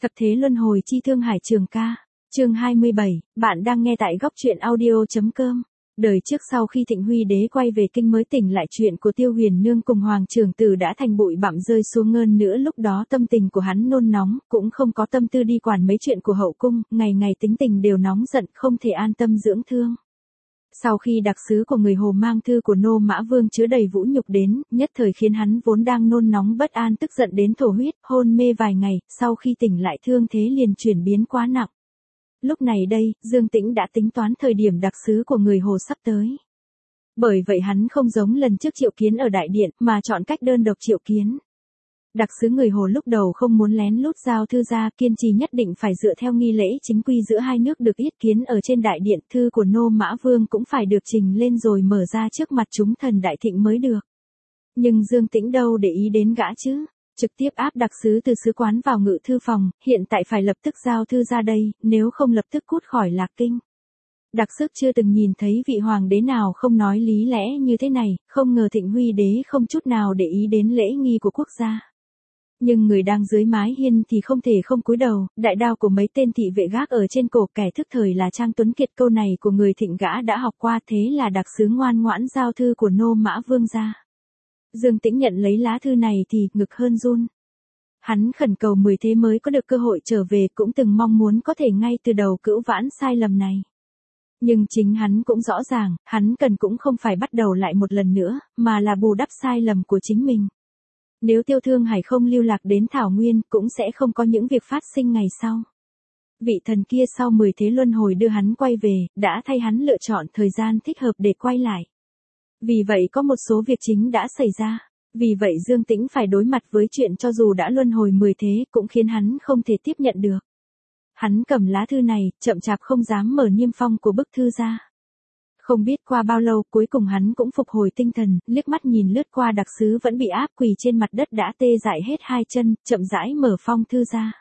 Thập thế luân hồi chi Thương Hải Trường ca. Chương 27, bạn đang nghe tại góc truyện audio.com. Đời trước sau khi Thịnh Huy Đế quay về kinh mới tỉnh lại chuyện của Tiêu Huyền Nương cùng Hoàng Trưởng Tử đã thành bụi bặm rơi xuống ngơn nữa, lúc đó tâm tình của hắn nôn nóng, cũng không có tâm tư đi quản mấy chuyện của hậu cung, ngày ngày tính tình đều nóng giận, không thể an tâm dưỡng thương. Sau khi đặc sứ của người Hồ mang thư của Nô Mã Vương chứa đầy vũ nhục đến, nhất thời khiến hắn vốn đang nôn nóng bất an tức giận đến thổ huyết, hôn mê vài ngày, sau khi tỉnh lại thương thế liền chuyển biến quá nặng. Lúc này đây, Dương Tĩnh đã tính toán thời điểm đặc sứ của người Hồ sắp tới. Bởi vậy hắn không giống lần trước triệu kiến ở đại điện, mà chọn cách đơn độc triệu kiến. Đặc sứ người Hồ lúc đầu không muốn lén lút giao thư ra, kiên trì nhất định phải dựa theo nghi lễ chính quy giữa hai nước được yết kiến ở trên đại điện, thư của Nô Mã Vương cũng phải được trình lên rồi mở ra trước mặt chúng thần đại thịnh mới được. Nhưng Dương Tĩnh đâu để ý đến gã chứ, trực tiếp áp đặc sứ từ sứ quán vào ngự thư phòng, hiện tại phải lập tức giao thư ra đây, nếu không lập tức cút khỏi Lạc Kinh. Đặc sức chưa từng nhìn thấy vị hoàng đế nào không nói lý lẽ như thế này, không ngờ Thịnh Huy Đế không chút nào để ý đến lễ nghi của quốc gia. Nhưng người đang dưới mái hiên thì không thể không cúi đầu, đại đao của mấy tên thị vệ gác ở trên cổ, kẻ thức thời là Trang Tuấn Kiệt, câu này của người Thịnh gã đã học qua, thế là đặc sứ ngoan ngoãn giao thư của Nô Mã Vương ra. Dương Tĩnh nhận lấy lá thư này thì ngực hơn run. Hắn khẩn cầu 10 thế mới có được cơ hội trở về, cũng từng mong muốn có thể ngay từ đầu cữu vãn sai lầm này. Nhưng chính hắn cũng rõ ràng, hắn cần cũng không phải bắt đầu lại một lần nữa, mà là bù đắp sai lầm của chính mình. Nếu Tiêu Thương Hải không lưu lạc đến Thảo Nguyên, cũng sẽ không có những việc phát sinh ngày sau. Vị thần kia sau 10 thế luân hồi đưa hắn quay về, đã thay hắn lựa chọn thời gian thích hợp để quay lại. Vì vậy có một số việc chính đã xảy ra. Vì vậy Dương Tĩnh phải đối mặt với chuyện cho dù đã luân hồi 10 thế cũng khiến hắn không thể tiếp nhận được. Hắn cầm lá thư này, chậm chạp không dám mở niêm phong của bức thư ra. Không biết qua bao lâu, cuối cùng hắn cũng phục hồi tinh thần, liếc mắt nhìn lướt qua đặc sứ vẫn bị áp quỳ trên mặt đất đã tê dại hết hai chân, chậm rãi mở phong thư ra.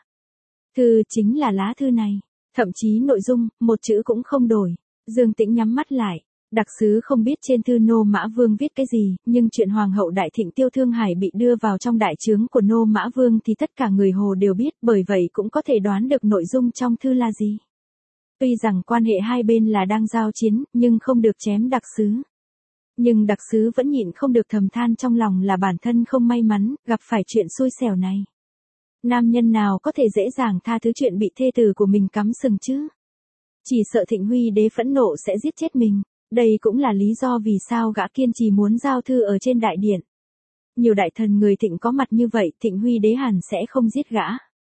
Thư chính là lá thư này, thậm chí nội dung, một chữ cũng không đổi. Dương Tĩnh nhắm mắt lại. Đặc sứ không biết trên thư Nô Mã Vương viết cái gì, nhưng chuyện Hoàng hậu Đại Thịnh Tiêu Thương Hải bị đưa vào trong đại trướng của Nô Mã Vương thì tất cả người Hồ đều biết, bởi vậy cũng có thể đoán được nội dung trong thư là gì. Tuy rằng quan hệ hai bên là đang giao chiến, nhưng không được chém đặc sứ. Nhưng đặc sứ vẫn nhịn không được thầm than trong lòng là bản thân không may mắn, gặp phải chuyện xui xẻo này. Nam nhân nào có thể dễ dàng tha thứ chuyện bị thê tử của mình cắm sừng chứ? Chỉ sợ Thịnh Huy Đế phẫn nộ sẽ giết chết mình. Đây cũng là lý do vì sao gã kiên trì muốn giao thư ở trên đại điện. Nhiều đại thần người Thịnh có mặt như vậy, Thịnh Huy Đế hẳn sẽ không giết gã.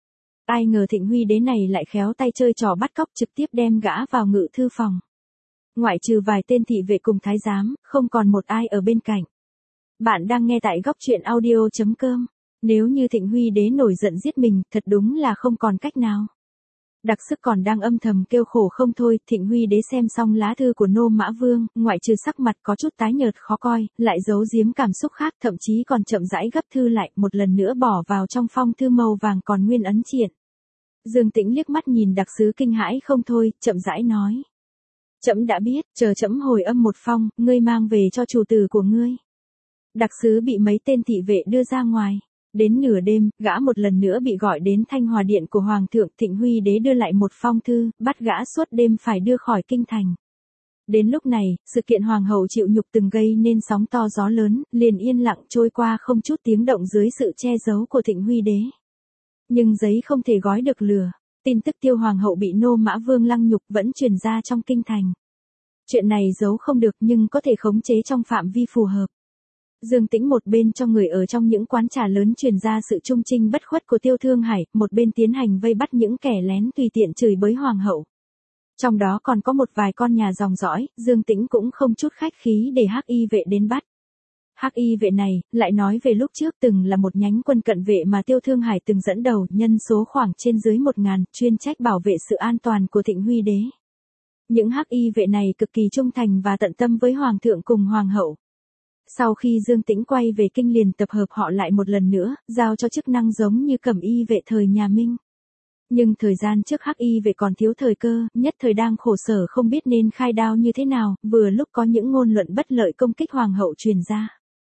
Ai ngờ Thịnh Huy Đế này lại khéo tay chơi trò bắt cóc, trực tiếp đem gã vào ngự thư phòng. Ngoại trừ vài tên thị vệ cùng thái giám, không còn một ai ở bên cạnh. Bạn đang nghe tại góc truyện audio.com. Nếu như Thịnh Huy Đế nổi giận giết mình, thật đúng là không còn cách nào. Đặc sức còn đang âm thầm kêu khổ không thôi, Thịnh Huy Đế xem xong lá thư của Nô Mã Vương, ngoại trừ sắc mặt có chút tái nhợt khó coi, lại giấu giếm cảm xúc khác, thậm chí còn chậm rãi gấp thư lại, một lần nữa bỏ vào trong phong thư màu vàng còn nguyên ấn triện. Dương Tĩnh liếc mắt nhìn đặc sứ kinh hãi không thôi, chậm rãi nói: "Trẫm đã biết, chờ trẫm hồi âm một phong, ngươi mang về cho chủ tử của ngươi." Đặc sứ bị mấy tên thị vệ đưa ra ngoài. Đến nửa đêm, gã một lần nữa bị gọi đến Thanh Hòa Điện của Hoàng thượng. Thịnh Huy Đế đưa lại một phong thư, bắt gã suốt đêm phải đưa khỏi kinh thành. Đến lúc này, sự kiện Hoàng hậu chịu nhục từng gây nên sóng to gió lớn, liền yên lặng trôi qua không chút tiếng động dưới sự che giấu của Thịnh Huy Đế. Nhưng giấy không thể gói được lửa, tin tức Tiêu Hoàng hậu bị Nô Mã Vương lăng nhục vẫn truyền ra trong kinh thành. Chuyện này giấu không được nhưng có thể khống chế trong phạm vi phù hợp. Dương Tĩnh một bên cho người ở trong những quán trà lớn truyền ra sự trung trinh bất khuất của Tiêu Thương Hải, một bên tiến hành vây bắt những kẻ lén tùy tiện chửi bới hoàng hậu. Trong đó còn có một vài con nhà dòng dõi, Dương Tĩnh cũng không chút khách khí để Hắc Y vệ đến bắt. Hắc Y vệ này lại nói về lúc trước từng là một nhánh quân cận vệ mà Tiêu Thương Hải từng dẫn đầu, nhân số khoảng trên dưới 1000, chuyên trách bảo vệ sự an toàn của Thịnh Huy Đế. Những Hắc Y vệ này cực kỳ trung thành và tận tâm với hoàng thượng cùng hoàng hậu. Sau khi Dương Tĩnh quay về kinh liền tập hợp họ lại một lần nữa, giao cho chức năng giống như Cẩm Y vệ thời nhà Minh. Nhưng thời gian trước Hắc Y vệ còn thiếu thời cơ, nhất thời đang khổ sở không biết nên khai đao như thế nào, vừa lúc có những ngôn luận bất lợi công kích hoàng hậu truyền ra.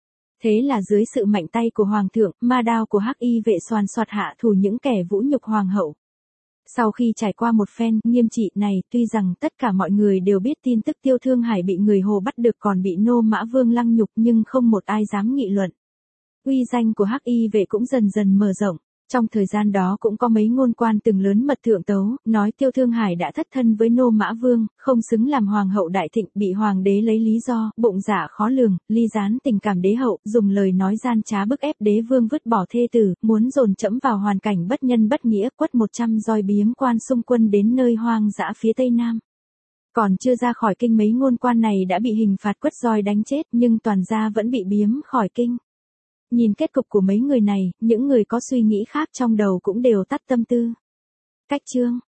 Thế là dưới sự mạnh tay của hoàng thượng, ma đao của Hắc Y vệ xoàn xoạt hạ thủ những kẻ vũ nhục hoàng hậu. Sau khi trải qua một phen nghiêm trị này, tuy rằng tất cả mọi người đều biết tin tức Tiêu Thương Hải bị người Hồ bắt được còn bị Nô Mã Vương lăng nhục nhưng không một ai dám nghị luận. Uy danh của Hắc Y vệ cũng dần dần mở rộng. Trong thời gian đó cũng có mấy ngôn quan từng lớn mật thượng tấu, nói Tiêu Thương Hải đã thất thân với Nô Mã Vương, không xứng làm hoàng hậu đại thịnh, bị hoàng đế lấy lý do, bụng dạ khó lường, ly gián tình cảm đế hậu, dùng lời nói gian trá bức ép đế vương vứt bỏ thê tử, muốn dồn trẫm vào hoàn cảnh bất nhân bất nghĩa, quất 100 roi biếm quan xung quân đến nơi hoang dã phía tây nam. Còn chưa ra khỏi kinh mấy ngôn quan này đã bị hình phạt quất roi đánh chết, nhưng toàn gia vẫn bị biếm khỏi kinh. Nhìn kết cục của mấy người này, những người có suy nghĩ khác trong đầu cũng đều tắt tâm tư. Cách chương